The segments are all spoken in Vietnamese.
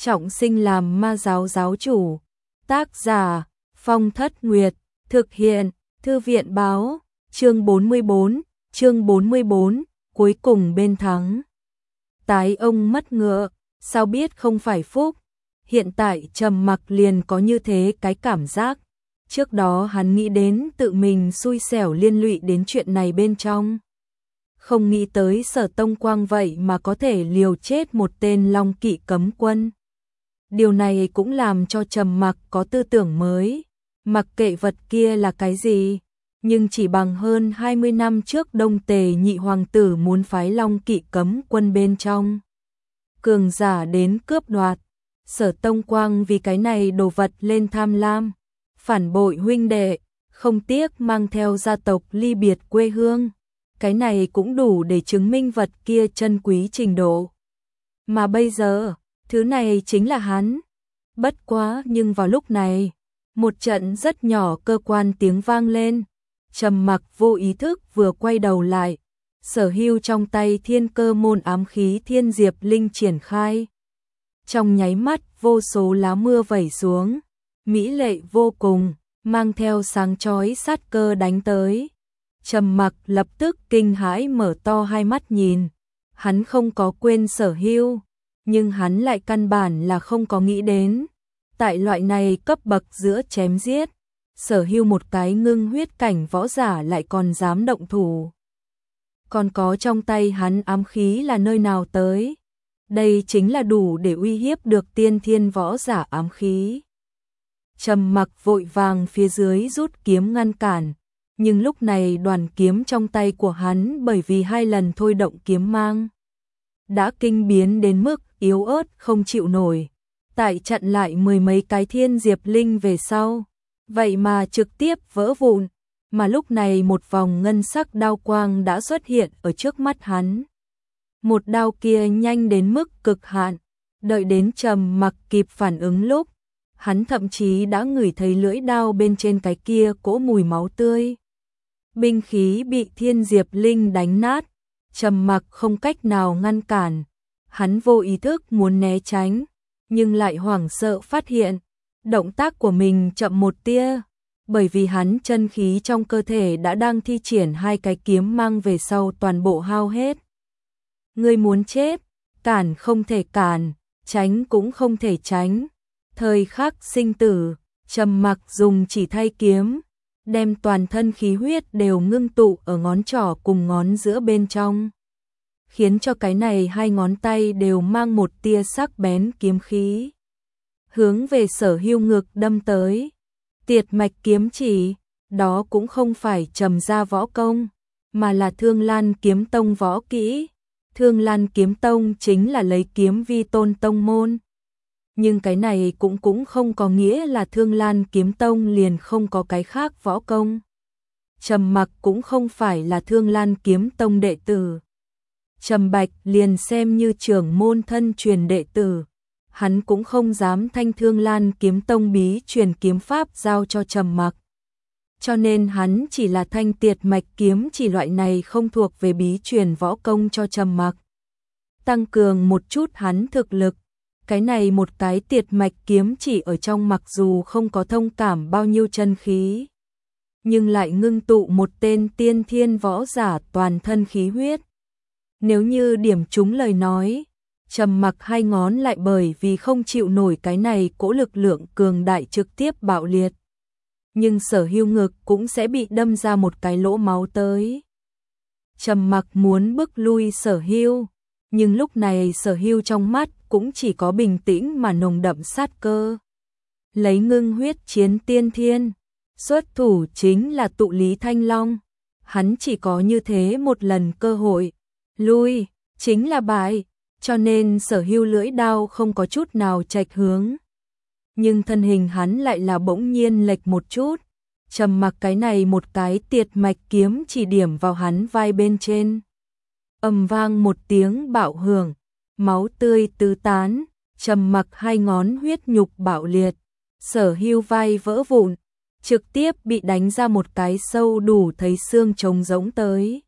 trọng sinh làm ma giáo giáo chủ. Tác giả Phong Thất Nguyệt, thực hiện Thư viện báo, chương 44, cuối cùng bên thắng. Tái ông mất ngựa, sao biết không phải phúc, hiện tại Trầm Mặc liền có như thế cái cảm giác. Trước đó hắn nghĩ đến tự mình xui xẻo liên lụy đến chuyện này bên trong. Không nghĩ tới Sở Tông Quang vậy mà có thể liều chết một tên Long Kỵ cấm quân. Điều này cũng làm cho Trầm Mặc có tư tưởng mới, mặc kệ vật kia là cái gì, nhưng chỉ bằng hơn 20 năm trước Đông Tề nhị hoàng tử muốn phái Long Kỵ cấm quân bên trong. Cường giả đến cướp đoạt, Sở Tông Quang vì cái này đồ vật lên tham lam, phản bội huynh đệ, không tiếc mang theo gia tộc ly biệt quê hương. Cái này cũng đủ để chứng minh vật kia chân quý trình độ. Mà bây giờ, thứ này chính là hắn. Bất quá nhưng vào lúc này, một trận rất nhỏ cơ quan tiếng vang lên. Trầm Mặc vô ý thức vừa quay đầu lại, sở hữu trong tay thiên cơ môn ám khí thiên diệp linh triển khai. Trong nháy mắt vô số lá mưa vẩy xuống, mỹ lệ vô cùng, mang theo sáng chói sát cơ đánh tới. Trầm Mặc lập tức kinh hãi mở to hai mắt nhìn, hắn không có quên sở hữu, nhưng hắn lại căn bản là không có nghĩ đến. Tại loại này cấp bậc giữa chém giết, sở hữu một cái ngưng huyết cảnh võ giả lại còn dám động thủ. Còn có trong tay hắn ám khí là nơi nào tới? Đây chính là đủ để uy hiếp được tiên thiên võ giả ám khí. Trầm Mặc vội vàng phía dưới rút kiếm ngăn cản, nhưng lúc này đoàn kiếm trong tay của hắn bởi vì 2 lần thôi động kiếm mang đã kinh biến đến mức yếu ớt không chịu nổi. Tại chặn lại 10 mấy cái thiên diệp linh về sau, vậy mà trực tiếp vỡ vụn, mà lúc này một vòng ngân sắc đao quang đã xuất hiện ở trước mắt hắn. Một đao kia nhanh đến mức cực hạn, đợi đến Trầm Mặc kịp phản ứng lúc, hắn thậm chí đã ngửi thấy lưỡi đao bên trên cái kia cỗ mùi máu tươi. Binh khí bị thiên diệp linh đánh nát, Trầm Mặc không cách nào ngăn cản, hắn vô ý thức muốn né tránh, nhưng lại hoảng sợ phát hiện, động tác của mình chậm một tia, bởi vì hắn chân khí trong cơ thể đã đang thi triển 2 cái kiếm mang về sau toàn bộ hao hết. Ngươi muốn chết, cản không thể cản, tránh cũng không thể tránh. Thời khắc sinh tử, Trầm Mặc dùng chỉ thay kiếm, đem toàn thân khí huyết đều ngưng tụ ở ngón trỏ cùng ngón giữa bên trong, khiến cho cái này 2 ngón tay đều mang một tia sắc bén kiếm khí, hướng về sở hữu ngực đâm tới. Tiệt mạch kiếm chỉ, đó cũng không phải Trầm gia võ công, mà là Thương Lan Kiếm Tông võ kỹ. Thương Lan Kiếm Tông chính là lấy kiếm vi tôn tông môn. Nhưng cái này cũng không có nghĩa là Thương Lan Kiếm Tông liền không có cái khác võ công. Trầm Mặc cũng không phải là Thương Lan Kiếm Tông đệ tử. Trầm Bạch liền xem như trưởng môn thân truyền đệ tử, hắn cũng không dám thanh Thương Lan Kiếm Tông bí truyền kiếm pháp giao cho Trầm Mặc. Cho nên hắn chỉ là thanh tiệt mạch kiếm chỉ loại này không thuộc về bí truyền võ công cho Trầm Mặc. Tăng cường một chút hắn thực lực, cái này một cái tiệt mạch kiếm chỉ ở trong mặc dù không có thông cảm bao nhiêu chân khí, nhưng lại ngưng tụ một tên tiên thiên võ giả toàn thân khí huyết. Nếu như điểm trúng lời nói, Trầm Mặc 2 ngón lại bởi vì không chịu nổi cái này cỗ lực lượng cường đại trực tiếp bạo liệt. Nhưng sở hữu ngực cũng sẽ bị đâm ra một cái lỗ máu tới. Trầm Mặc muốn bức lui sở hữu, nhưng lúc này sở hữu trong mắt cũng chỉ có bình tĩnh mà nồng đậm sát cơ. Lấy ngưng huyết chiến tiên thiên, xuất thủ chính là tụ lý thanh long. Hắn chỉ có như thế một lần cơ hội, lui chính là bại, cho nên sở hữu lưỡi đao không có chút nào chệch hướng. Nhưng thân hình hắn lại là bỗng nhiên lệch một chút. Trầm Mặc cái này một cái tiệt mạch kiếm chỉ điểm vào hắn vai bên trên. Ầm vang một tiếng bạo hưởng, máu tươi tứ tán, Trầm Mặc 2 ngón huyết nhục bạo liệt, sở hữu vai vỡ vụn, trực tiếp bị đánh ra một cái sâu đủ thấy xương trống rỗng tới.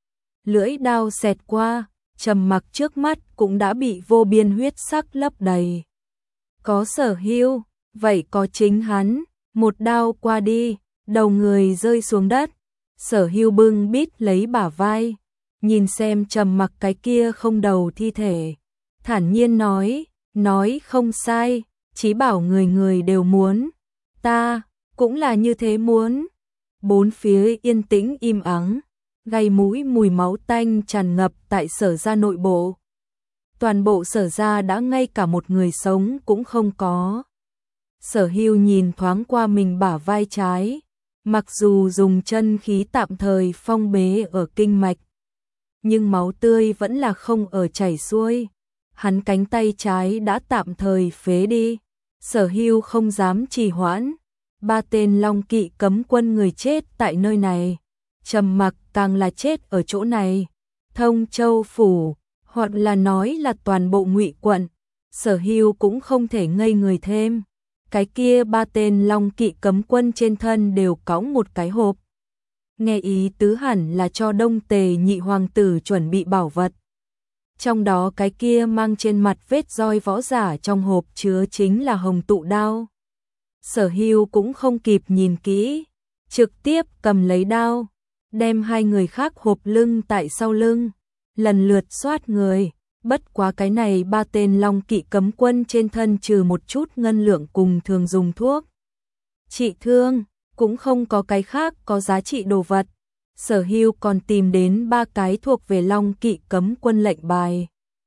Lưỡi đao xẹt qua, Trầm Mặc trước mắt cũng đã bị vô biên huyết sắc lấp đầy. Có Sở Hưu, vậy có chính hắn, một đao qua đi, đầu người rơi xuống đất. Sở Hưu bưng bít lấy bả vai, nhìn xem Trầm Mặc cái kia không đầu thi thể, thản nhiên nói không sai, Chí Bảo người người đều muốn, ta cũng là như thế muốn. Bốn phía yên tĩnh im ắng, gây mũi mùi máu tanh tràn ngập tại Sở gia nội bộ. Toàn bộ Sở gia đã ngay cả một người sống cũng không có. Sở Hưu nhìn thoáng qua mình bả vai trái, mặc dù dùng chân khí tạm thời phong bế ở kinh mạch, nhưng máu tươi vẫn là không ở chảy xuôi. Hắn cánh tay trái đã tạm thời phế đi. Sở Hưu không dám trì hoãn. 3 tên Long Kỵ cấm quân người chết tại nơi này. Trầm Mặc càng là chết ở chỗ này. Thông Châu phủ, hoặc là nói là toàn bộ Ngụy quận. Sở Hưu cũng không thể ngây người thêm. Cái kia 3 tên Long Kỵ cấm quân trên thân đều cõng một cái hộp. Nghe ý tứ hẳn là cho Đông Tề nhị hoàng tử chuẩn bị bảo vật. Trong đó cái kia mang trên mặt vết roi võ giả trong hộp chứa chính là hồng tụ đao. Sở Hưu cũng không kịp nhìn kỹ, trực tiếp cầm lấy đao, đem 2 người khác hộp lưng tại sau lưng, lần lượt xoát người. Bất quá cái này 3 tên Long Kỵ cấm quân trên thân trừ một chút ngân lượng cùng thường dùng thuốc trị thương, cũng không có cái khác có giá trị đồ vật. Sở Hưu còn tìm đến 3 cái thuộc về Long Kỵ cấm quân lệnh bài.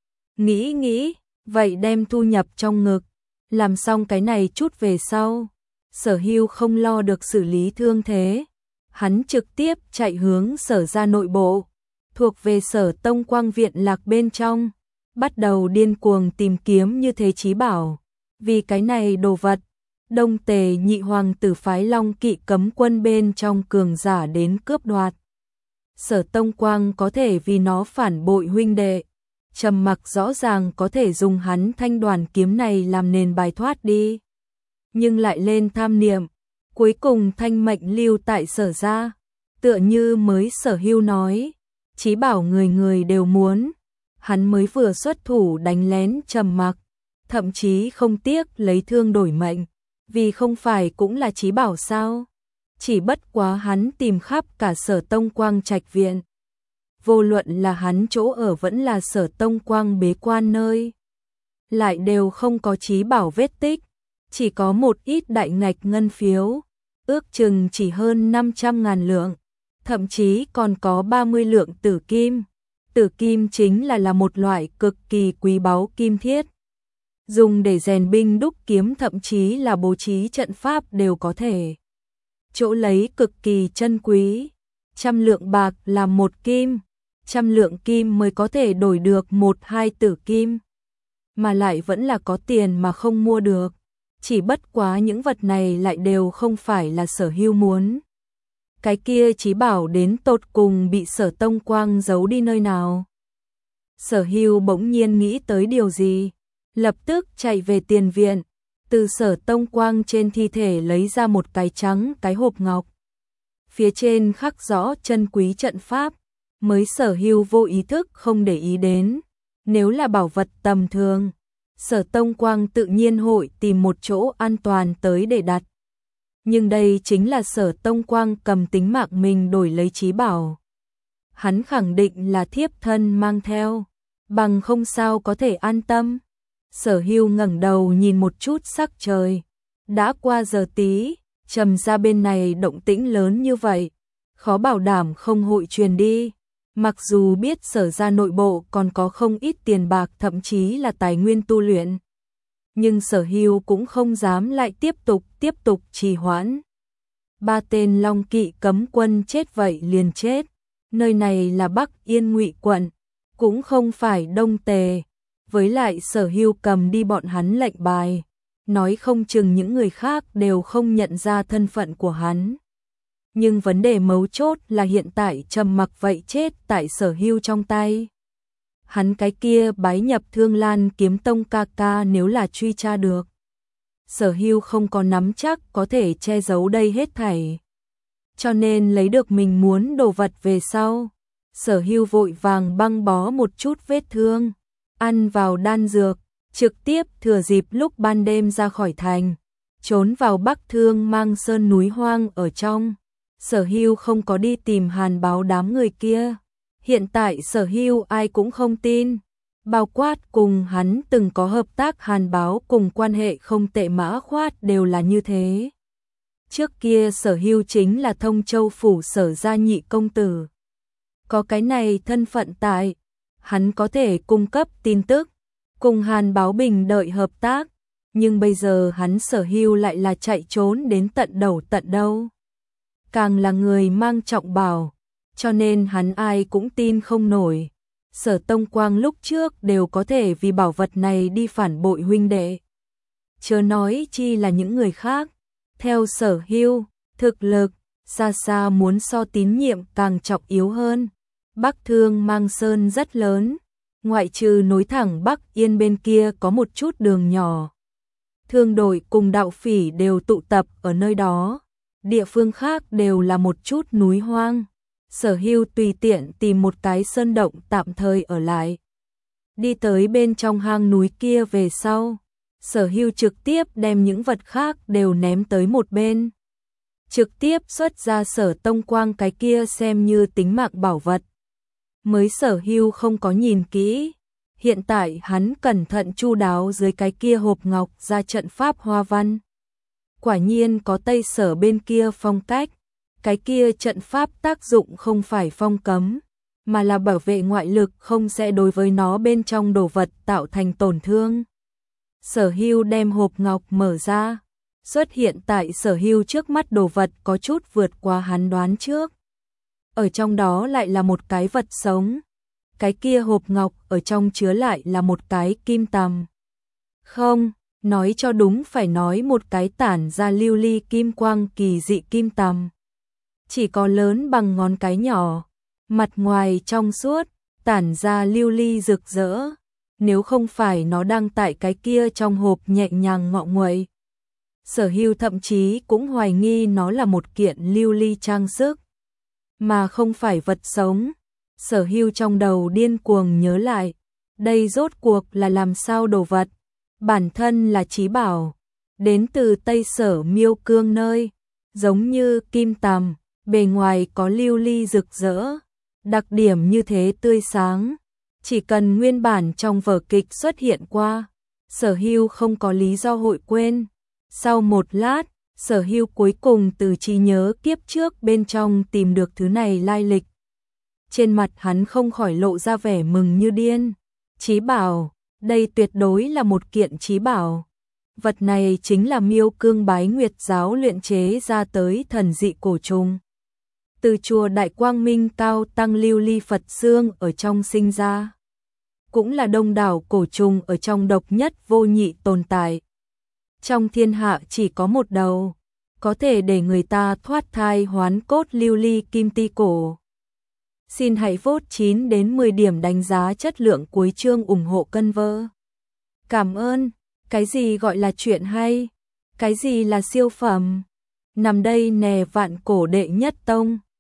Nghĩ, vậy đem thu nhập trong ngực, làm xong cái này chút về sau. Sở Hưu không lo được xử lý thương thế, hắn trực tiếp chạy hướng Sở gia nội bộ, thuộc về Sở Tông Quang viện lạc bên trong, bắt đầu điên cuồng tìm kiếm như thế chí bảo. Vì cái này đồ vật, Đông Tề nhị hoàng tử phái Long Kỵ cấm quân bên trong cường giả đến cướp đoạt. Sở Tông Quang có thể vì nó phản bội huynh đệ. Trầm Mặc rõ ràng có thể dùng hắn thanh đoàn kiếm này làm nền bài thoát đi, nhưng lại lên tham niệm, cuối cùng thanh mệnh lưu tại Sở gia. Tựa như mới Sở Hưu nói, chí bảo người người đều muốn, hắn mới vừa xuất thủ đánh lén Trầm Mặc, thậm chí không tiếc lấy thương đổi mệnh, vì không phải cũng là chí bảo sao? Chỉ bất quá hắn tìm khắp cả Sở Tông Quang trạch viện. Vô luận là hắn chỗ ở vẫn là Sở Tông Quang bế quan nơi, lại đều không có chí bảo vết tích, chỉ có một ít đại ngạch ngân phiếu, ước chừng chỉ hơn 500.000 lượng, thậm chí còn có 30 lượng tử kim. Tử kim chính là một loại cực kỳ quý báu kim thiết, dùng để rèn binh đúc kiếm, thậm chí là bố trí trận pháp đều có thể. Chỗ lấy cực kỳ chân quý, 100 lượng bạc là 1 kim, 100 lượng kim mới có thể đổi được 1-2 tử kim, mà lại vẫn là có tiền mà không mua được. Chỉ bất quá những vật này lại đều không phải là Sở Hưu muốn. Cái kia chí bảo đến tột cùng bị Sở Tông Quang giấu đi nơi nào? Sở Hưu bỗng nhiên nghĩ tới điều gì, lập tức chạy về tiền viện, từ Sở Tông Quang trên thi thể lấy ra một cái trắng cái hộp ngọc. Phía trên khắc rõ chân quý trận pháp, mới Sở Hưu vô ý thức không để ý đến. Nếu là bảo vật tầm thường, Sở Tông Quang tự nhiên hội tìm một chỗ an toàn tới để đặt. Nhưng đây chính là Sở Tông Quang cầm tính mạng mình đổi lấy chí bảo. Hắn khẳng định là thiếp thân mang theo, bằng không sao có thể an tâm. Sở Hưu ngẩng đầu nhìn một chút sắc trời, đã qua giờ tí, Trầm gia bên này động tĩnh lớn như vậy, khó bảo đảm không hội truyền đi. Mặc dù biết Sở gia nội bộ còn có không ít tiền bạc, thậm chí là tài nguyên tu luyện, nhưng Sở Hưu cũng không dám lại tiếp tục trì hoãn. 3 tên Long Kỵ cấm quân chết vậy liền chết, nơi này là Bắc Yên Ngụy quận, cũng không phải Đông Tề. Với lại Sở Hưu cầm đi bọn hắn lệnh bài, nói không chừng những người khác đều không nhận ra thân phận của hắn. Nhưng vấn đề mấu chốt là hiện tại Trầm Mặc vậy chết tại Sở Hưu trong tay. Hắn cái kia bái nhập Thương Lan Kiếm Tông ca ca nếu là truy tra được, Sở Hưu không có nắm chắc có thể che giấu đây hết thảy. Cho nên lấy được mình muốn đồ vật về sau, Sở Hưu vội vàng băng bó một chút vết thương, ăn vào đan dược, trực tiếp thừa dịp lúc ban đêm ra khỏi thành, trốn vào Bắc Thương Mang Sơn núi hoang ở trong. Sở Hưu không có đi tìm Hàn Báo đám người kia. Hiện tại Sở Hưu ai cũng không tin, bao quát cùng hắn từng có hợp tác Hàn Báo cùng quan hệ không tệ Mã Khoát đều là như thế. Trước kia Sở Hưu chính là Thông Châu phủ Sở gia nhị công tử. Có cái này thân phận tại, hắn có thể cung cấp tin tức, cùng Hàn Báo Bình đợi hợp tác, nhưng bây giờ hắn Sở Hưu lại là chạy trốn đến tận đầu tận đâu. Càng là người mang trọng bảo, cho nên hắn ai cũng tin không nổi. Sở Tông Quang lúc trước đều có thể vì bảo vật này đi phản bội huynh đệ. Chớ nói chi là những người khác. Theo Sở Hưu, thực lực, xa xa muốn so tín nhiệm càng trọng yếu hơn. Bắc Thương Mang Sơn rất lớn, ngoại trừ nối thẳng Bắc Yên bên kia có một chút đường nhỏ. Thương đội cùng đạo phỉ đều tụ tập ở nơi đó, địa phương khác đều là một chút núi hoang. Sở Hưu tùy tiện tìm một cái sơn động tạm thời ở lại. Đi tới bên trong hang núi kia về sau, Sở Hưu trực tiếp đem những vật khác đều ném tới một bên. Trực tiếp xuất ra Sở Tông Quang cái kia xem như tính mạng bảo vật. Mới Sở Hưu không có nhìn kỹ, hiện tại hắn cẩn thận chu đáo dưới cái kia hộp ngọc ra trận pháp hoa văn. Quả nhiên có Tây Sở bên kia phong cách, cái kia trận pháp tác dụng không phải phong cấm, mà là bảo vệ ngoại lực không sẽ đối với nó bên trong đồ vật tạo thành tổn thương. Sở Hưu đem hộp ngọc mở ra, xuất hiện tại Sở Hưu trước mắt đồ vật có chút vượt qua hắn đoán trước. Ở trong đó lại là một cái vật sống, cái kia hộp ngọc ở trong chứa lại là một cái kim tằm. Không, nói cho đúng phải nói một cái tản ra lưu ly kim quang kỳ dị kim tằm. Chỉ có lớn bằng ngón cái nhỏ, mặt ngoài trong suốt, tản ra lưu ly rực rỡ. Nếu không phải nó đang tại cái kia trong hộp nhẹ nhàng ngọ nguậy, Sở Hưu thậm chí cũng hoài nghi nó là một kiện lưu ly trang sức, mà không phải vật sống. Sở Hưu trong đầu điên cuồng nhớ lại, đây rốt cuộc là làm sao đồ vật, bản thân là chí bảo, đến từ Tây Sở Miêu Cương nơi, giống như kim tằm, bề ngoài có lưu ly rực rỡ, đặc điểm như thế tươi sáng. Chỉ cần nguyên bản trong vở kịch xuất hiện qua, Sở Hưu không có lý do hội quên. Sau một lát, Sở Hưu cuối cùng từ trí nhớ kiếp trước bên trong tìm được thứ này lai lịch. Trên mặt hắn không khỏi lộ ra vẻ mừng như điên. Chí bảo, đây tuyệt đối là một kiện chí bảo. Vật này chính là Miêu Cương Bái Nguyệt giáo luyện chế ra tới thần dị cổ trùng. Từ chùa Đại Quang Minh Cao Tăng Lưu Ly Phật Xương ở trong sinh ra. Cũng là đông đảo cổ trùng ở trong độc nhất vô nhị tồn tại. Trong thiên hạ chỉ có một đầu, có thể để người ta thoát thai hoán cốt lưu ly kim ti cổ. Xin hãy vote 9 đến 10 điểm đánh giá chất lượng cuối chương ủng hộ cân vơ. Cảm ơn, cái gì gọi là chuyện hay, cái gì là siêu phẩm. Nằm đây nè vạn cổ đệ nhất tông.